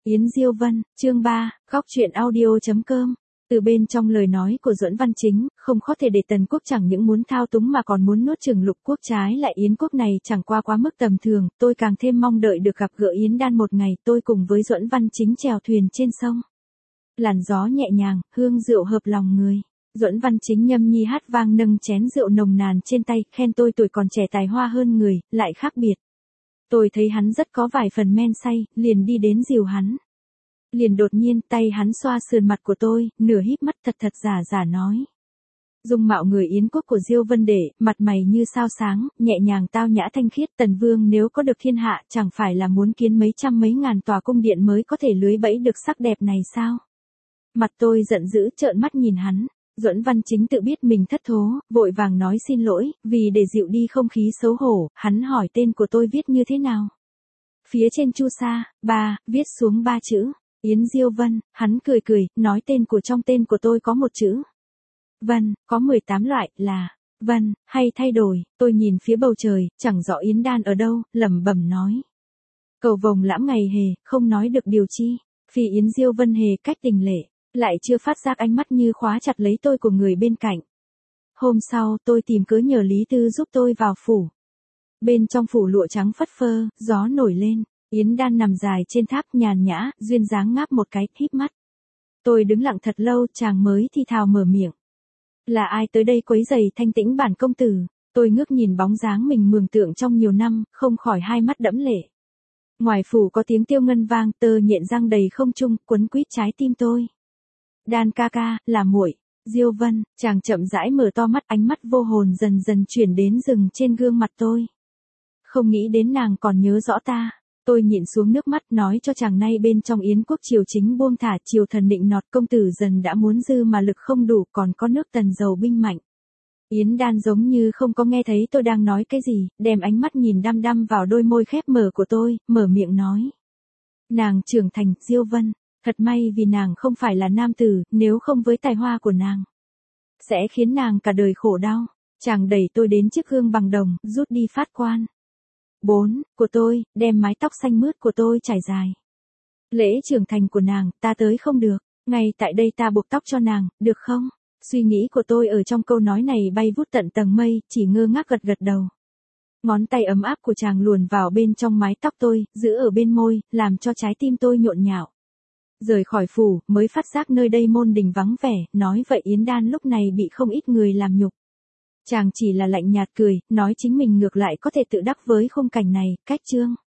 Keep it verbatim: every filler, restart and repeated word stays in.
Yến Diêu Vân, chương ba, góc truyện audio chấm com. Từ bên trong lời nói của Duẫn Văn Chính, không có thể để Tần Quốc chẳng những muốn thao túng mà còn muốn nuốt chửng Lục Quốc, trái lại Yến Quốc này chẳng qua quá mức tầm thường, tôi càng thêm mong đợi được gặp gỡ Yến Đan một ngày, tôi cùng với Duẫn Văn Chính chèo thuyền trên sông. Làn gió nhẹ nhàng, hương rượu hợp lòng người. Duẫn Văn Chính nhâm nhi hát vang nâng chén rượu nồng nàn trên tay, khen tôi tuổi còn trẻ tài hoa hơn người, lại khác biệt. Tôi thấy hắn rất có vài phần men say, liền đi đến dìu hắn. Liền đột nhiên tay hắn xoa sườn mặt của tôi, nửa híp mắt thật thật giả giả nói. Dung mạo người Yến Quốc của Diêu Vân Đệ, mặt mày như sao sáng, nhẹ nhàng tao nhã thanh khiết. Tần Vương nếu có được thiên hạ chẳng phải là muốn kiến mấy trăm mấy ngàn tòa cung điện mới có thể lưới bẫy được sắc đẹp này sao? Mặt tôi giận dữ trợn mắt nhìn hắn. Duẫn Văn Chính tự biết mình thất thố, vội vàng nói xin lỗi, vì để dịu đi không khí xấu hổ, hắn hỏi tên của tôi viết như thế nào. Phía trên chu sa, ba, viết xuống ba chữ, Yến Diêu Vân, hắn cười cười, nói tên của trong tên của tôi có một chữ. Vân, có mười tám loại, là, Vân, hay thay đổi, tôi nhìn phía bầu trời, chẳng rõ Yến Đan ở đâu, lẩm bẩm nói. Cầu vồng lãm ngày hề, không nói được điều chi, phi Yến Diêu Vân hề cách tình lệ. Lại chưa phát giác ánh mắt như khóa chặt lấy tôi của người bên cạnh. Hôm sau tôi tìm cớ nhờ Lý Tư giúp tôi vào phủ. Bên trong phủ lụa trắng phất phơ, gió nổi lên, Yến Đan nằm dài trên tháp nhàn nhã, duyên dáng ngáp một cái, híp mắt. Tôi đứng lặng thật lâu, chàng mới thi thào mở miệng. Là ai tới đây quấy rầy thanh tĩnh bản công tử? Tôi ngước nhìn bóng dáng mình mường tượng trong nhiều năm, không khỏi hai mắt đẫm lệ. Ngoài phủ có tiếng tiêu ngân vang, tơ nhện răng đầy không trung, quấn quýt trái tim tôi. Đan ca ca, là muội. Diêu Vân, chàng chậm rãi mở to mắt, ánh mắt vô hồn dần dần chuyển đến dừng trên gương mặt tôi. Không nghĩ đến nàng còn nhớ rõ ta. Tôi nhịn xuống nước mắt nói cho chàng nay bên trong Yến Quốc triều chính buông thả, triều thần nịnh nọt, công tử dần đã muốn dư mà lực không đủ, còn có nước Tần giàu binh mạnh. Yến Đan giống như không có nghe thấy tôi đang nói cái gì, đem ánh mắt nhìn đăm đăm vào đôi môi khép mở của tôi, mở miệng nói. Nàng trưởng thành, Diêu Vân. Thật may vì nàng không phải là nam tử, nếu không với tài hoa của nàng, sẽ khiến nàng cả đời khổ đau. Chàng đẩy tôi đến chiếc gương bằng đồng, rút đi phát quan. Bốn, của tôi, đem mái tóc xanh mướt của tôi trải dài. Lễ trưởng thành của nàng, ta tới không được, ngay tại đây ta buộc tóc cho nàng, được không? Suy nghĩ của tôi ở trong câu nói này bay vút tận tầng mây, chỉ ngơ ngác gật gật đầu. Ngón tay ấm áp của chàng luồn vào bên trong mái tóc tôi, giữ ở bên môi, làm cho trái tim tôi nhộn nhạo. Rời khỏi phủ, mới phát giác nơi đây môn đình vắng vẻ, nói vậy Yến Đan lúc này bị không ít người làm nhục. Chàng chỉ là lạnh nhạt cười, nói chính mình ngược lại có thể tự đắc với khung cảnh này, cách chương.